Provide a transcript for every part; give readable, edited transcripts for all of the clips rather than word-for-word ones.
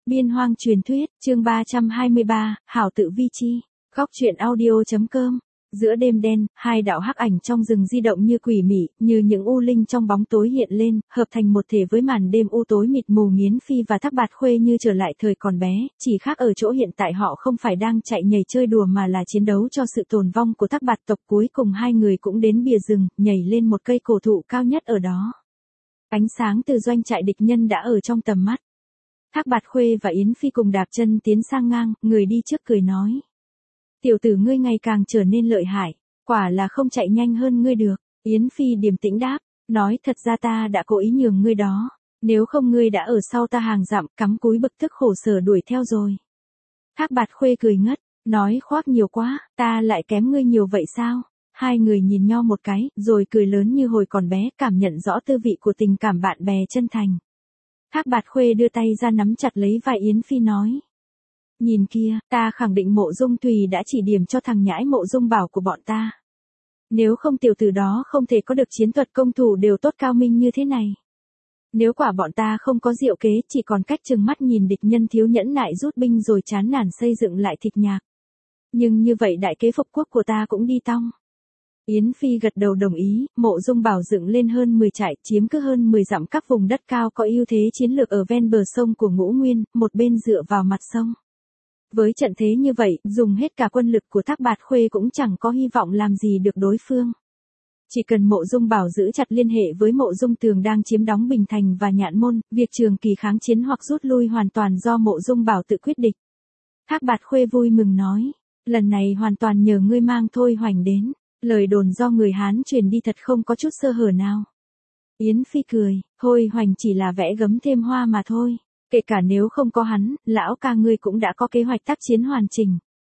Biên hoang truyền thuyết, chương 323, Hảo tự vi chi. Góc truyện audio.com. Giữa đêm đen, hai đạo hắc ảnh trong rừng di động như quỷ mị, như những u linh trong bóng tối hiện lên, hợp thành một thể với màn đêm u tối mịt mù. Nghiến Phi và Thác Bạt Khuê như trở lại thời còn bé, chỉ khác ở chỗ hiện tại họ không phải đang chạy nhảy chơi đùa mà là chiến đấu cho sự tồn vong của Thác Bạt tộc. Cuối cùng hai người cũng đến bìa rừng, nhảy lên một cây cổ thụ cao nhất ở đó. Ánh sáng từ doanh trại địch nhân đã ở trong tầm mắt. Thác Bạt Khuê và Yến Phi cùng đạp chân tiến sang ngang, người đi trước cười nói. Tiểu tử ngươi ngày càng trở nên lợi hại, quả là không chạy nhanh hơn ngươi được. Yến Phi điềm tĩnh đáp, nói thật ra ta đã cố ý nhường ngươi đó, nếu không ngươi đã ở sau ta hàng dặm cắm cúi bực tức khổ sở đuổi theo rồi. Thác Bạt Khuê cười ngất, nói khoác nhiều quá, ta lại kém ngươi nhiều vậy sao? Hai người nhìn nhau một cái, rồi cười lớn như hồi còn bé, cảm nhận rõ tư vị của tình cảm bạn bè chân thành. Thác Bạt Khuê đưa tay ra nắm chặt lấy vai Yến Phi nói. Nhìn kia, ta khẳng định Mộ Dung Tùy đã chỉ điểm cho thằng nhãi Mộ Dung Bảo của bọn ta. Nếu không tiểu tử đó không thể có được chiến thuật công thủ đều tốt cao minh như thế này. Nếu quả bọn ta không có diệu kế chỉ còn cách trừng mắt nhìn địch nhân thiếu nhẫn nại rút binh rồi chán nản xây dựng lại thịt nhạc. Nhưng như vậy đại kế phục quốc của ta cũng đi tong. Yến Phi gật đầu đồng ý, Mộ Dung Bảo dựng lên hơn 10 trại, chiếm cứ hơn 10 dặm các vùng đất cao có ưu thế chiến lược ở ven bờ sông của Ngũ Nguyên, một bên dựa vào mặt sông. Với trận thế như vậy, dùng hết cả quân lực của Thác Bạt Khuê cũng chẳng có hy vọng làm gì được đối phương. Chỉ cần Mộ Dung Bảo giữ chặt liên hệ với Mộ Dung Tường đang chiếm đóng Bình Thành và Nhạn Môn, việc trường kỳ kháng chiến hoặc rút lui hoàn toàn do Mộ Dung Bảo tự quyết định. Thác Bạt Khuê vui mừng nói, lần này hoàn toàn nhờ ngươi mang Thôi Hoành đến, lời đồn do người Hán truyền đi thật không có chút sơ hở nào. Yến Phi cười, Thôi Hoành chỉ là vẽ gấm thêm hoa mà thôi. Kể cả nếu không có hắn, lão ca ngươi cũng đã có kế hoạch tác chiến hoàn chỉnh.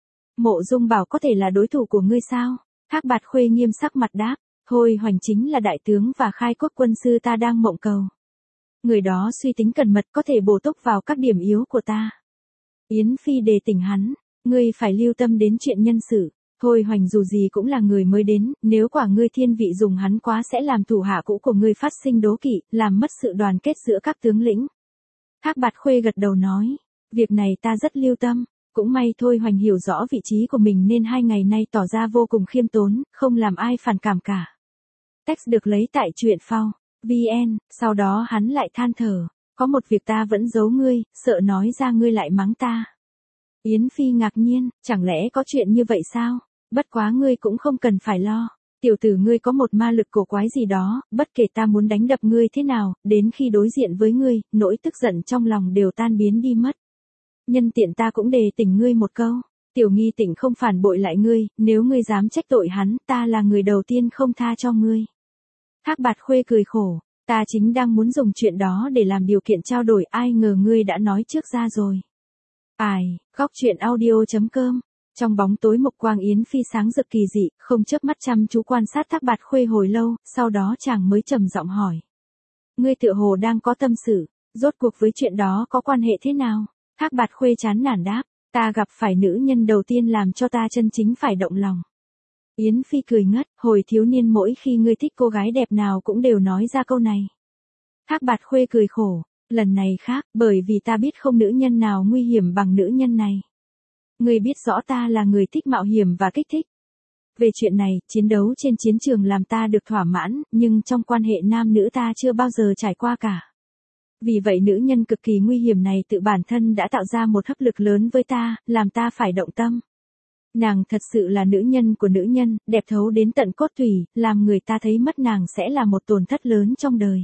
Mộ Dung Bảo có thể là đối thủ của ngươi sao? Thác Bạt Khuê nghiêm sắc mặt đáp, Thôi Hoành chính là đại tướng và khai quốc quân sư ta đang mộng cầu. Người đó suy tính cẩn mật có thể bổ túc vào các điểm yếu của ta. Yến Phi đề tỉnh hắn, ngươi phải lưu tâm đến chuyện nhân sự. Thôi Hoành dù gì cũng là người mới đến, nếu quả ngươi thiên vị dùng hắn quá sẽ làm thủ hạ cũ của ngươi phát sinh đố kỵ, làm mất sự đoàn kết giữa các tướng lĩnh. Thác Bạt Khuê gật đầu nói, việc này ta rất lưu tâm, cũng may Thôi Hoành hiểu rõ vị trí của mình nên 2 ngày nay tỏ ra vô cùng khiêm tốn, không làm ai phản cảm cả. Text được lấy tại truyện phao, VN, sau đó hắn lại than thở, có một việc ta vẫn giấu ngươi, sợ nói ra ngươi lại mắng ta. Yến Phi ngạc nhiên, chẳng lẽ có chuyện như vậy sao? Bất quá ngươi cũng không cần phải lo. Tiểu tử ngươi có một ma lực cổ quái gì đó, bất kể ta muốn đánh đập ngươi thế nào, đến khi đối diện với ngươi, nỗi tức giận trong lòng đều tan biến đi mất. Nhân tiện ta cũng đề tỉnh ngươi một câu, Tiểu Nghi Tịnh không phản bội lại ngươi, nếu ngươi dám trách tội hắn, ta là người đầu tiên không tha cho ngươi. Thác Bạt Khuê cười khổ, ta chính đang muốn dùng chuyện đó để làm điều kiện trao đổi, ai ngờ ngươi đã nói trước ra rồi. Ai, góc truyện audio.com. Trong bóng tối mục quang Yến Phi sáng rực kỳ dị, không chớp mắt chăm chú quan sát Thác Bạt Khuê hồi lâu, sau đó chàng mới trầm giọng hỏi. Ngươi tựa hồ đang có tâm sự, rốt cuộc với chuyện đó có quan hệ thế nào? Thác Bạt Khuê chán nản đáp, ta gặp phải nữ nhân đầu tiên làm cho ta chân chính phải động lòng. Yến Phi cười ngất, hồi thiếu niên mỗi khi ngươi thích cô gái đẹp nào cũng đều nói ra câu này. Thác Bạt Khuê cười khổ, lần này khác, bởi vì ta biết không nữ nhân nào nguy hiểm bằng nữ nhân này. Ngươi biết rõ ta là người thích mạo hiểm và kích thích. Về chuyện này, chiến đấu trên chiến trường làm ta được thỏa mãn, nhưng trong quan hệ nam nữ ta chưa bao giờ trải qua cả. Vì vậy nữ nhân cực kỳ nguy hiểm này tự bản thân đã tạo ra một hấp lực lớn với ta, làm ta phải động tâm. Nàng thật sự là nữ nhân của nữ nhân, đẹp thấu đến tận cốt tủy, làm người ta thấy mất nàng sẽ là một tổn thất lớn trong đời.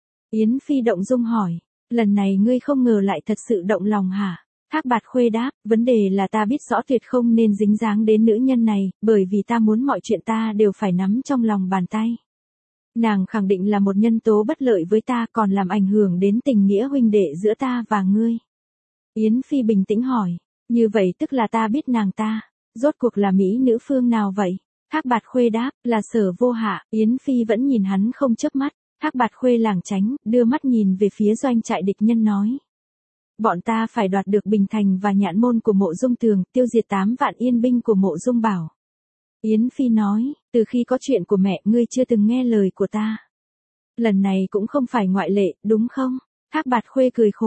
Yến Phi động dung hỏi, lần này ngươi không ngờ lại thật sự động lòng hả? Thác Bạt Khuê đáp, vấn đề là ta biết rõ tuyệt không nên dính dáng đến nữ nhân này, bởi vì ta muốn mọi chuyện ta đều phải nắm trong lòng bàn tay. Nàng khẳng định là một nhân tố bất lợi với ta còn làm ảnh hưởng đến tình nghĩa huynh đệ giữa ta và ngươi. Yến Phi bình tĩnh hỏi, như vậy tức là ta biết nàng ta, rốt cuộc là mỹ nữ phương nào vậy? Thác Bạt Khuê đáp, là Sở Vô Hạ. Yến Phi vẫn nhìn hắn không chớp mắt, Thác Bạt Khuê lảng tránh, đưa mắt nhìn về phía doanh trại địch nhân nói. Bọn ta phải đoạt được Bình Thành và Nhạn Môn của Mộ Dung Tường, tiêu diệt 8 vạn yên binh của Mộ Dung Bảo. Yến Phi nói, từ khi có chuyện của mẹ ngươi chưa từng nghe lời của ta. Lần này cũng không phải ngoại lệ, đúng không? Thác Bạt Khuê cười khổ,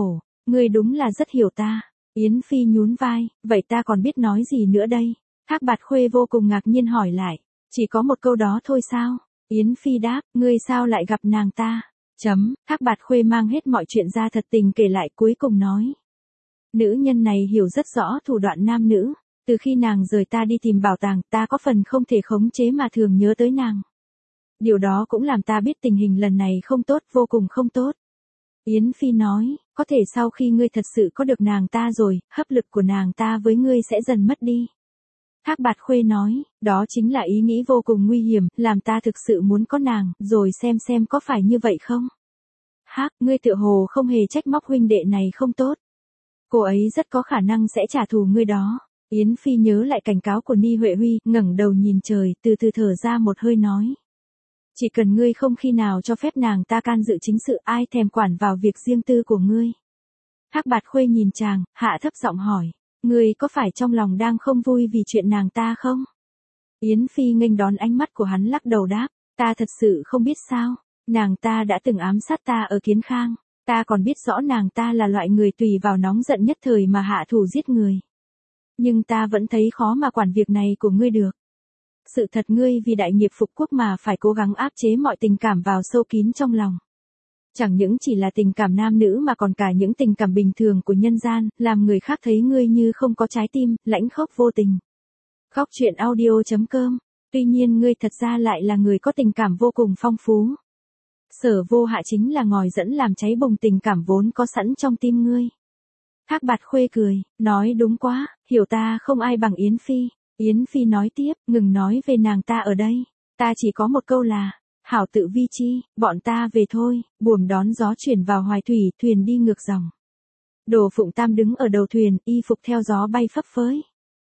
ngươi đúng là rất hiểu ta. Yến Phi nhún vai, vậy ta còn biết nói gì nữa đây? Thác Bạt Khuê vô cùng ngạc nhiên hỏi lại, chỉ có một câu đó thôi sao? Yến Phi đáp, ngươi sao lại gặp nàng ta? Thác Bạt Khuê mang hết mọi chuyện ra thật tình kể lại cuối cùng nói. Nữ nhân này hiểu rất rõ thủ đoạn nam nữ, từ khi nàng rời ta đi tìm bảo tàng, ta có phần không thể khống chế mà thường nhớ tới nàng. Điều đó cũng làm ta biết tình hình lần này không tốt, vô cùng không tốt. Yến Phi nói, có thể sau khi ngươi thật sự có được nàng ta rồi, hấp lực của nàng ta với ngươi sẽ dần mất đi. Thác Bạt Khuê nói, đó chính là ý nghĩ vô cùng nguy hiểm, làm ta thực sự muốn có nàng, rồi xem có phải như vậy không? Hắc, ngươi tựa hồ không hề trách móc huynh đệ này không tốt. Cô ấy rất có khả năng sẽ trả thù ngươi đó. Yến Phi nhớ lại cảnh cáo của Ni Huệ Huy, ngẩng đầu nhìn trời, từ từ thở ra một hơi nói. Chỉ cần ngươi không khi nào cho phép nàng ta can dự chính sự, ai thèm quản vào việc riêng tư của ngươi. Thác Bạt Khuê nhìn chàng, hạ thấp giọng hỏi. Ngươi có phải trong lòng đang không vui vì chuyện nàng ta không? Yến Phi nghênh đón ánh mắt của hắn lắc đầu đáp. Ta thật sự không biết sao. Nàng ta đã từng ám sát ta ở Kiến Khang. Ta còn biết rõ nàng ta là loại người tùy vào nóng giận nhất thời mà hạ thủ giết người. Nhưng ta vẫn thấy khó mà quản việc này của ngươi được. Sự thật ngươi vì đại nghiệp phục quốc mà phải cố gắng áp chế mọi tình cảm vào sâu kín trong lòng. Chẳng những chỉ là tình cảm nam nữ mà còn cả những tình cảm bình thường của nhân gian, làm người khác thấy ngươi như không có trái tim, lãnh khốc vô tình. Góc truyện audio.com. Tuy nhiên ngươi thật ra lại là người có tình cảm vô cùng phong phú. Sở Vô Hạ chính là ngòi dẫn làm cháy bùng tình cảm vốn có sẵn trong tim ngươi. Thác Bạt Khuê cười, nói đúng quá, hiểu ta không ai bằng Yến Phi. Yến Phi nói tiếp, ngừng nói về nàng ta ở đây. Ta chỉ có một câu là, hảo tự vi chi, bọn ta về thôi. Buồm đón gió chuyển vào hoài thủy, thuyền đi ngược dòng. Đồ Phụng Tam đứng ở đầu thuyền, y phục theo gió bay phấp phới.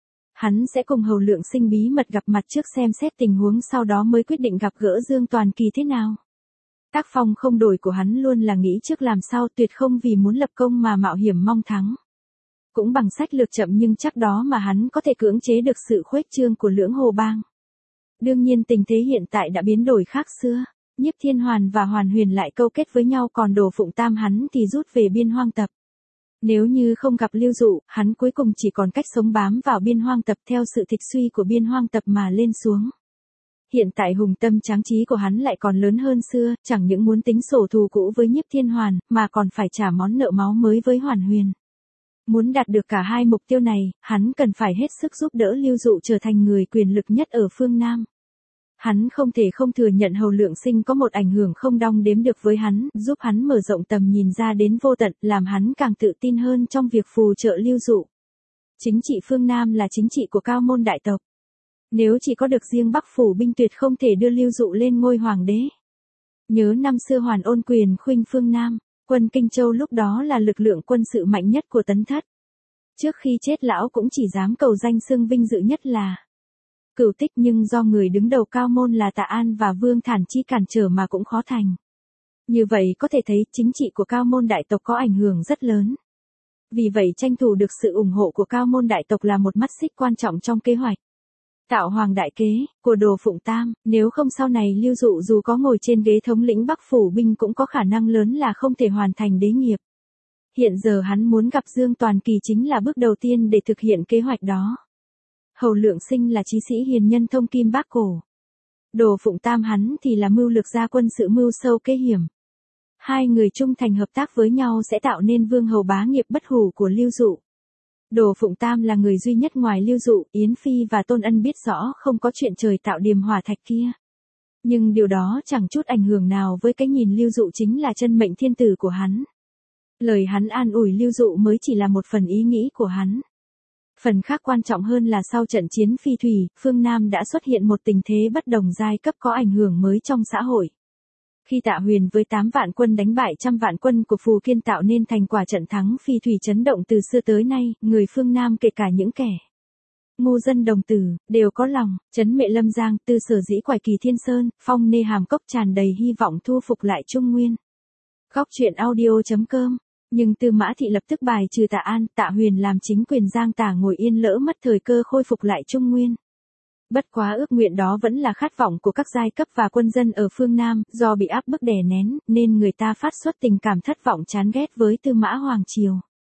Hắn sẽ cùng Hầu Lượng Sinh bí mật gặp mặt trước xem xét tình huống, sau đó mới quyết định gặp gỡ Dương Toàn Kỳ thế nào. Tác phong không đổi của hắn luôn là nghĩ trước làm sau, tuyệt không vì muốn lập công mà mạo hiểm mong thắng. Cũng bằng sách lược chậm nhưng chắc đó mà hắn có thể cưỡng chế được sự khuếch trương của Lưỡng Hồ Bang. Đương nhiên tình thế hiện tại đã biến đổi khác xưa, Nhiếp Thiên Hoàn và Hoàn Huyền lại câu kết với nhau, còn Đồ Phụng Tam hắn thì rút về Biên Hoang Tập. Nếu như không gặp Lưu Dụ, hắn cuối cùng chỉ còn cách sống bám vào Biên Hoang Tập theo sự thịnh suy của Biên Hoang Tập mà lên xuống. Hiện tại hùng tâm tráng trí của hắn lại còn lớn hơn xưa, chẳng những muốn tính sổ thù cũ với Nhiếp Thiên Hoàn, mà còn phải trả món nợ máu mới với Hoàn Huyền. Muốn đạt được cả hai mục tiêu này, hắn cần phải hết sức giúp đỡ Lưu Dụ trở thành người quyền lực nhất ở phương Nam. Hắn không thể không thừa nhận Hầu Lượng Sinh có một ảnh hưởng không đong đếm được với hắn, giúp hắn mở rộng tầm nhìn ra đến vô tận, làm hắn càng tự tin hơn trong việc phù trợ Lưu Dụ. Chính trị phương Nam là chính trị của cao môn đại tộc. Nếu chỉ có được riêng Bắc phủ binh tuyệt không thể đưa Lưu Dụ lên ngôi hoàng đế. Nhớ năm xưa Hoàn Ôn quyền khuynh phương Nam, quân Kinh Châu lúc đó là lực lượng quân sự mạnh nhất của Tấn Thất. Trước khi chết lão cũng chỉ dám cầu danh xưng vinh dự nhất là Cửu Tích, nhưng do người đứng đầu cao môn là Tạ An và Vương Thản Chi cản trở mà cũng khó thành. Như vậy có thể thấy chính trị của cao môn đại tộc có ảnh hưởng rất lớn. Vì vậy tranh thủ được sự ủng hộ của cao môn đại tộc là một mắt xích quan trọng trong kế hoạch Tạo Hoàng đại kế của Đồ Phụng Tam, nếu không sau này Lưu Dụ dù có ngồi trên ghế thống lĩnh Bắc phủ binh cũng có khả năng lớn là không thể hoàn thành đế nghiệp. Hiện giờ hắn muốn gặp Dương Toàn Kỳ chính là bước đầu tiên để thực hiện kế hoạch đó. Hầu Lượng Sinh là chí sĩ hiền nhân thông kim bác cổ. Đồ Phụng Tam hắn thì là mưu lược gia quân sự mưu sâu kế hiểm. Hai người trung thành hợp tác với nhau sẽ tạo nên vương hầu bá nghiệp bất hủ của Lưu Dụ. Đồ Phụng Tam là người duy nhất ngoài Lưu Dụ, Yến Phi và Tôn Ân biết rõ không có chuyện trời tạo điềm hỏa thạch kia. Nhưng điều đó chẳng chút ảnh hưởng nào với cái nhìn Lưu Dụ chính là chân mệnh thiên tử của hắn. Lời hắn an ủi Lưu Dụ mới chỉ là một phần ý nghĩ của hắn. Phần khác quan trọng hơn là sau trận chiến Phi Thủy, phương Nam đã xuất hiện một tình thế bất đồng giai cấp có ảnh hưởng mới trong xã hội. Khi Tạ Huyền với 8 vạn quân đánh bại trăm vạn quân của Phù Kiên tạo nên thành quả trận thắng Phi Thủy chấn động từ xưa tới nay, người phương Nam kể cả những kẻ ngu dân đồng tử, đều có lòng, trấn Mệ Lâm Giang, Tư Sở Dĩ Quải Kỳ Thiên Sơn, Phong Nê Hàm Cốc tràn đầy hy vọng thu phục lại Trung Nguyên. Góc truyện audio.com. Nhưng Tư Mã Thị lập tức bài trừ Tạ An, Tạ Huyền làm chính quyền Giang Tả ngồi yên lỡ mất thời cơ khôi phục lại Trung Nguyên. Bất quá ước nguyện đó vẫn là khát vọng của các giai cấp và quân dân ở phương Nam, do bị áp bức đè nén, nên người ta phát xuất tình cảm thất vọng chán ghét với Tư Mã Hoàng Triều.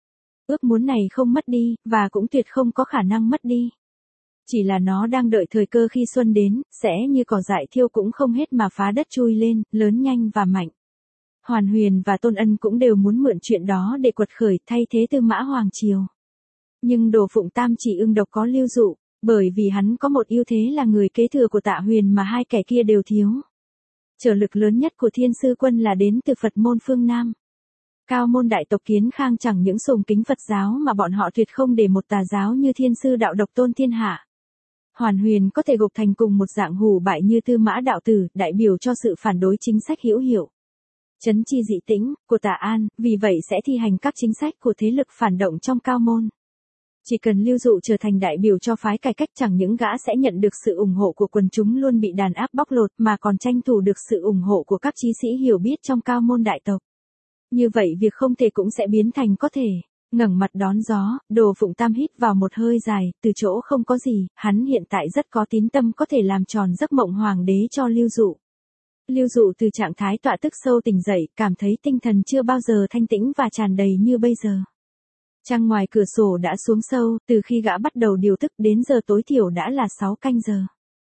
Ước muốn này không mất đi, và cũng tuyệt không có khả năng mất đi. Chỉ là nó đang đợi thời cơ khi xuân đến, sẽ như cỏ dại thiêu cũng không hết mà phá đất chui lên, lớn nhanh và mạnh. Hoàn Huyền và Tôn Ân cũng đều muốn mượn chuyện đó để quật khởi thay thế Tư Mã Hoàng Triều. Nhưng Đồ Phụng Tam chỉ ưng độc có Lưu Dụ, bởi vì hắn có một ưu thế là người kế thừa của Tạ Huyền mà hai kẻ kia đều thiếu. Trở lực lớn nhất của Thiên Sư Quân là đến từ Phật môn phương Nam. Cao môn đại tộc Kiến Khang chẳng những sùng kính Phật giáo mà bọn họ tuyệt không để một tà giáo như Thiên Sư đạo độc tôn thiên hạ. Hoàn Huyền có thể gộp thành cùng một dạng hủ bại như Tư Mã đạo tử, đại biểu cho sự phản đối chính sách hữu hiệu. Trấn chi dị tĩnh, của Tạ An, vì vậy sẽ thi hành các chính sách của thế lực phản động trong cao môn. Chỉ cần Lưu Dụ trở thành đại biểu cho phái cải cách, chẳng những gã sẽ nhận được sự ủng hộ của quần chúng luôn bị đàn áp bóc lột mà còn tranh thủ được sự ủng hộ của các chí sĩ hiểu biết trong cao môn đại tộc. Như vậy việc không thể cũng sẽ biến thành có thể. Ngẩng mặt đón gió, Đồ Phụng Tam hít vào một hơi dài, từ chỗ không có gì, hắn hiện tại rất có tín tâm có thể làm tròn giấc mộng hoàng đế cho Lưu Dụ. Lưu Dụ từ trạng thái tọa tức sâu tỉnh dậy, cảm thấy tinh thần chưa bao giờ thanh tĩnh và tràn đầy như bây giờ. Trăng ngoài cửa sổ đã xuống sâu, từ khi gã bắt đầu điều tức đến giờ tối thiểu đã là 6 canh giờ.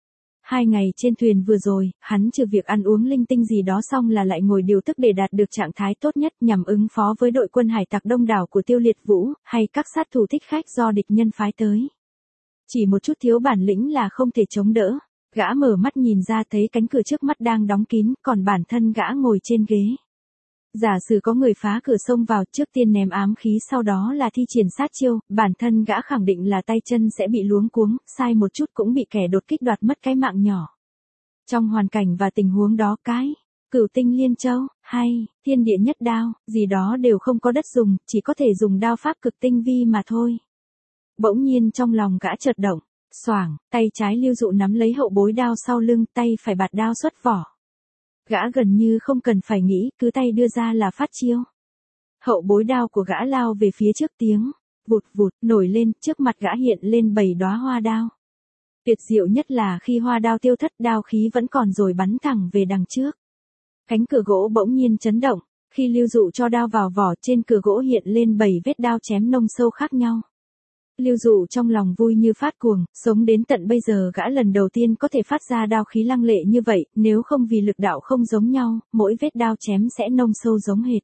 2 ngày trên thuyền vừa rồi, hắn trừ việc ăn uống linh tinh gì đó xong là lại ngồi điều tức để đạt được trạng thái tốt nhất nhằm ứng phó với đội quân hải tặc đông đảo của Tiêu Liệt Vũ, hay các sát thủ thích khách do địch nhân phái tới. Chỉ một chút thiếu bản lĩnh là không thể chống đỡ. Gã mở mắt nhìn ra thấy cánh cửa trước mắt đang đóng kín, còn bản thân gã ngồi trên ghế. Giả sử có người phá cửa xông vào, trước tiên ném ám khí sau đó là thi triển sát chiêu, bản thân gã khẳng định là tay chân sẽ bị luống cuống, sai một chút cũng bị kẻ đột kích đoạt mất cái mạng nhỏ. Trong hoàn cảnh và tình huống đó Cửu Tinh Liên Châu, hay Thiên Địa Nhất Đao, gì đó đều không có đất dùng, chỉ có thể dùng đao pháp cực tinh vi mà thôi. Bỗng nhiên trong lòng gã chợt động, xoảng, tay trái Lưu Dụ nắm lấy hậu bối đao sau lưng, tay phải bạt đao xuất vỏ. Gã gần như không cần phải nghĩ, cứ tay đưa ra là phát chiêu. Hậu bối đao của gã lao về phía trước, tiếng vụt vụt nổi lên, trước mặt gã hiện lên 7 đóa hoa đao. Tuyệt diệu nhất là khi hoa đao tiêu thất, đao khí vẫn còn rồi bắn thẳng về đằng trước. Cánh cửa gỗ bỗng nhiên chấn động, khi Lưu Dụ cho đao vào vỏ, trên cửa gỗ hiện lên 7 vết đao chém nông sâu khác nhau. Lưu Dụ trong lòng vui như phát cuồng, sống đến tận bây giờ gã lần đầu tiên có thể phát ra đao khí lăng lệ như vậy, nếu không vì lực đạo không giống nhau, mỗi vết đao chém sẽ nông sâu giống hệt.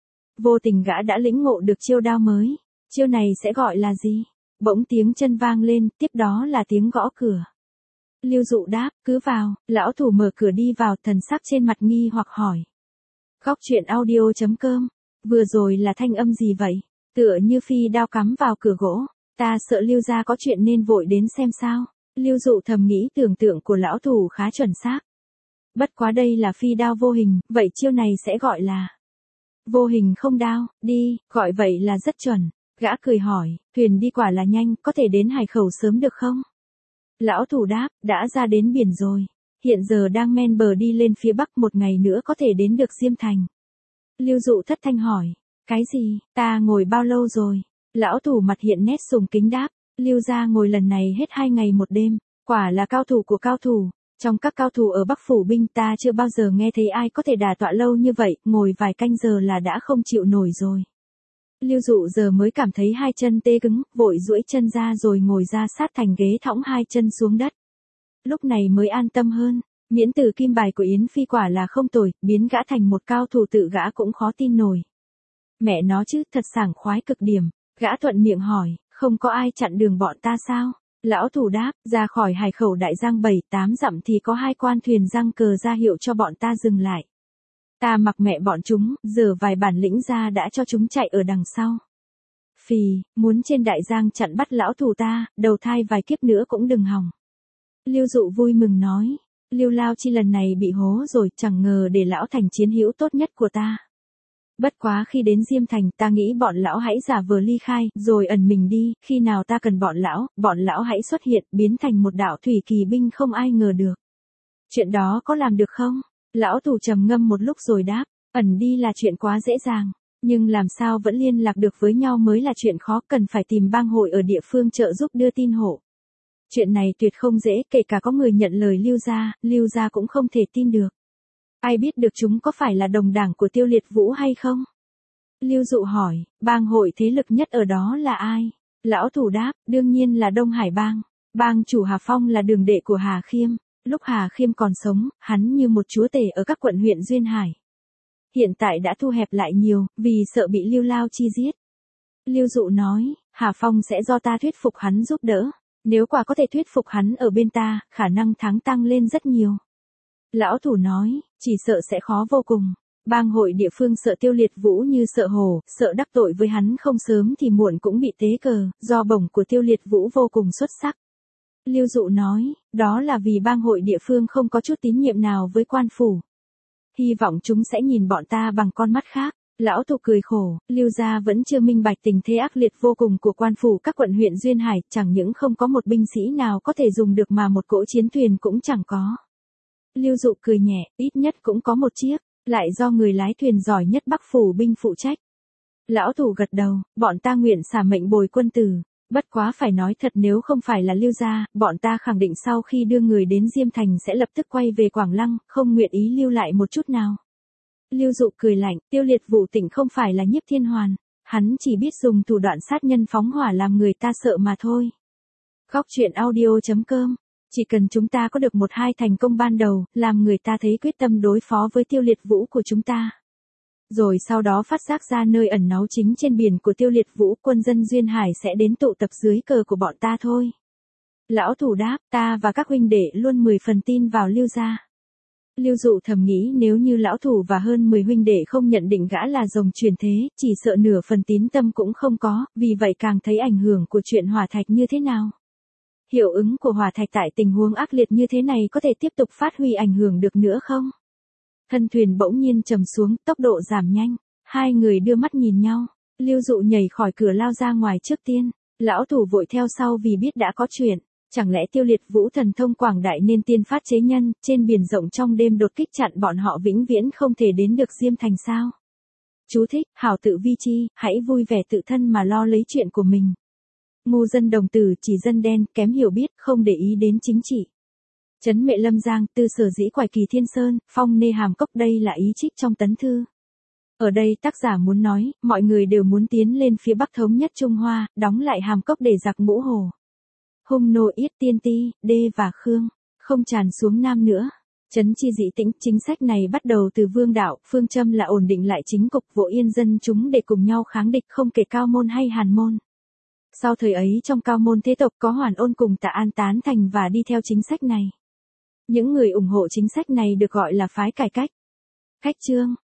Vô tình gã đã lĩnh ngộ được chiêu đao mới. Chiêu này sẽ gọi là gì? Bỗng tiếng chân vang lên, tiếp đó là tiếng gõ cửa. Lưu Dụ đáp, cứ vào. Lão thủ mở cửa đi vào, thần sắc trên mặt nghi hoặc hỏi. Góc truyện audio.com. Vừa rồi là thanh âm gì vậy? Tựa như phi đao cắm vào cửa gỗ. Ta sợ Lưu gia có chuyện nên vội đến xem sao. Lưu Dụ thầm nghĩ tưởng tượng của lão thủ khá chuẩn xác. Bất quá đây là phi đao vô hình, vậy chiêu này sẽ gọi là vô hình không đao, đi, gọi vậy là rất chuẩn. Gã cười hỏi, thuyền đi quả là nhanh, có thể đến Hải Khẩu sớm được không? Lão thủ đáp, đã ra đến biển rồi. Hiện giờ đang men bờ đi lên phía bắc, 1 ngày nữa có thể đến được Diêm Thành. Lưu Dụ thất thanh hỏi, cái gì, ta ngồi bao lâu rồi? Lão thủ mặt hiện nét sùng kính đáp, Lưu gia ngồi lần này hết 2 ngày 1 đêm, quả là cao thủ của cao thủ. Trong các cao thủ ở Bắc Phủ Binh ta chưa bao giờ nghe thấy ai có thể đả tọa lâu như vậy, ngồi vài canh giờ là đã không chịu nổi rồi. Lưu Dụ giờ mới cảm thấy 2 chân tê cứng, vội duỗi chân ra rồi ngồi ra sát thành ghế, thõng 2 chân xuống đất. Lúc này mới an tâm hơn, miễn tử kim bài của Yến Phi quả là không tồi, biến gã thành một cao thủ tự gã cũng khó tin nổi. Mẹ nó chứ, thật sảng khoái cực điểm. Gã thuận miệng hỏi, không có ai chặn đường bọn ta sao? Lão thủ đáp, ra khỏi Hải Khẩu Đại Giang 7-8 dặm thì có 2 quan thuyền giăng cờ ra hiệu cho bọn ta dừng lại. Ta mặc mẹ bọn chúng, giờ vài bản lĩnh ra đã cho chúng chạy ở đằng sau. Phì, muốn trên Đại Giang chặn bắt lão thủ ta, đầu thai vài kiếp nữa cũng đừng hòng. Lưu Dụ vui mừng nói, Lưu Lao Chi lần này bị hố rồi, chẳng ngờ để lão thành chiến hữu tốt nhất của ta. Bất quá khi đến Diêm Thành, ta nghĩ bọn lão hãy giả vờ ly khai, rồi ẩn mình đi, khi nào ta cần bọn lão hãy xuất hiện, biến thành một đạo thủy kỳ binh không ai ngờ được. Chuyện đó có làm được không? Lão thủ trầm ngâm một lúc rồi đáp, ẩn đi là chuyện quá dễ dàng, nhưng làm sao vẫn liên lạc được với nhau mới là chuyện khó, cần phải tìm bang hội ở địa phương trợ giúp đưa tin hộ. Chuyện này tuyệt không dễ, kể cả có người nhận lời Lưu gia cũng không thể tin được. Ai biết được chúng có phải là đồng đảng của Tiêu Liệt Vũ hay không? Lưu Dụ hỏi, bang hội thế lực nhất ở đó là ai? Lão thủ đáp, đương nhiên là Đông Hải bang. Bang chủ Hà Phong là đường đệ của Hà Khiêm. Lúc Hà Khiêm còn sống, hắn như một chúa tể ở các quận huyện duyên hải. Hiện tại đã thu hẹp lại nhiều, vì sợ bị Lưu Lao Chi giết. Lưu Dụ nói, Hà Phong sẽ do ta thuyết phục hắn giúp đỡ. Nếu quả có thể thuyết phục hắn ở bên ta, khả năng thắng tăng lên rất nhiều. Lão thủ nói, chỉ sợ sẽ khó vô cùng. Bang hội địa phương sợ Tiêu Liệt Vũ như sợ hổ, sợ đắc tội với hắn không sớm thì muộn cũng bị tế cờ, do bổng của Tiêu Liệt Vũ vô cùng xuất sắc. Lưu Dụ nói, đó là vì bang hội địa phương không có chút tín nhiệm nào với quan phủ. Hy vọng chúng sẽ nhìn bọn ta bằng con mắt khác. Lão thủ cười khổ, Lưu gia vẫn chưa minh bạch tình thế ác liệt vô cùng của quan phủ các quận huyện duyên hải, chẳng những không có một binh sĩ nào có thể dùng được mà một cỗ chiến thuyền cũng chẳng có. Lưu Dụ cười nhẹ, ít nhất cũng có một chiếc, lại do người lái thuyền giỏi nhất Bắc phủ binh phụ trách. Lão thủ gật đầu, bọn ta nguyện xả mệnh bồi quân tử. Bất quá phải nói thật, nếu không phải là Lưu gia, bọn ta khẳng định sau khi đưa người đến Diêm Thành sẽ lập tức quay về Quảng Lăng, không nguyện ý lưu lại một chút nào. Lưu Dụ cười lạnh, Tiêu Liệt Vũ Tịnh không phải là Nhiếp Thiên Hoàn, hắn chỉ biết dùng thủ đoạn sát nhân phóng hỏa làm người ta sợ mà thôi. Góc truyện audio.com, chỉ cần chúng ta có được một hai thành công ban đầu, làm người ta thấy quyết tâm đối phó với Tiêu Liệt Vũ của chúng ta. Rồi sau đó phát giác ra nơi ẩn náu chính trên biển của Tiêu Liệt Vũ, quân dân duyên hải sẽ đến tụ tập dưới cờ của bọn ta thôi. Lão thủ đáp, ta và các huynh đệ luôn 10 phần tin vào Lưu gia. Lưu Dụ thầm nghĩ nếu như lão thủ và hơn 10 huynh đệ không nhận định gã là rồng truyền thế, chỉ sợ nửa phần tín tâm cũng không có, vì vậy càng thấy ảnh hưởng của chuyện hỏa thạch như thế nào. Hiệu ứng của hỏa thạch tại tình huống ác liệt như thế này có thể tiếp tục phát huy ảnh hưởng được nữa không? Thân thuyền bỗng nhiên trầm xuống, tốc độ giảm nhanh. Hai người đưa mắt nhìn nhau. Lưu Dụ nhảy khỏi cửa lao ra ngoài trước tiên. Lão thủ vội theo sau vì biết đã có chuyện. Chẳng lẽ Tiêu Liệt Vũ thần thông quảng đại nên tiên phát chế nhân, trên biển rộng trong đêm đột kích chặn bọn họ vĩnh viễn không thể đến được Diêm Thành sao? Chú thích, hảo tự vi chi, hãy vui vẻ tự thân mà lo lấy chuyện của mình. Ngu dân đồng tử chỉ dân đen, kém hiểu biết, không để ý đến chính trị. Trấn Mệ Lâm Giang, Tư Sở Dĩ Quải Kỳ Thiên Sơn, Phong Nê Hàm Cốc, đây là ý trích trong tấn thư. Ở đây tác giả muốn nói, mọi người đều muốn tiến lên phía Bắc thống nhất Trung Hoa, đóng lại Hàm Cốc để giặc Ngũ Hồ. Hung nô Yết Tiên Ti, Đê và Khương, không tràn xuống Nam nữa. Trấn Chi Dĩ Tĩnh, chính sách này bắt đầu từ Vương đạo, phương châm là ổn định lại chính cục, vỗ yên dân chúng để cùng nhau kháng địch, không kể Cao Môn hay Hàn Môn. Sau thời ấy trong Cao Môn thế tộc có Hoàn Ôn cùng Tạ An tán thành và đi theo chính sách này. Những người ủng hộ chính sách này được gọi là phái cải cách. Cách chương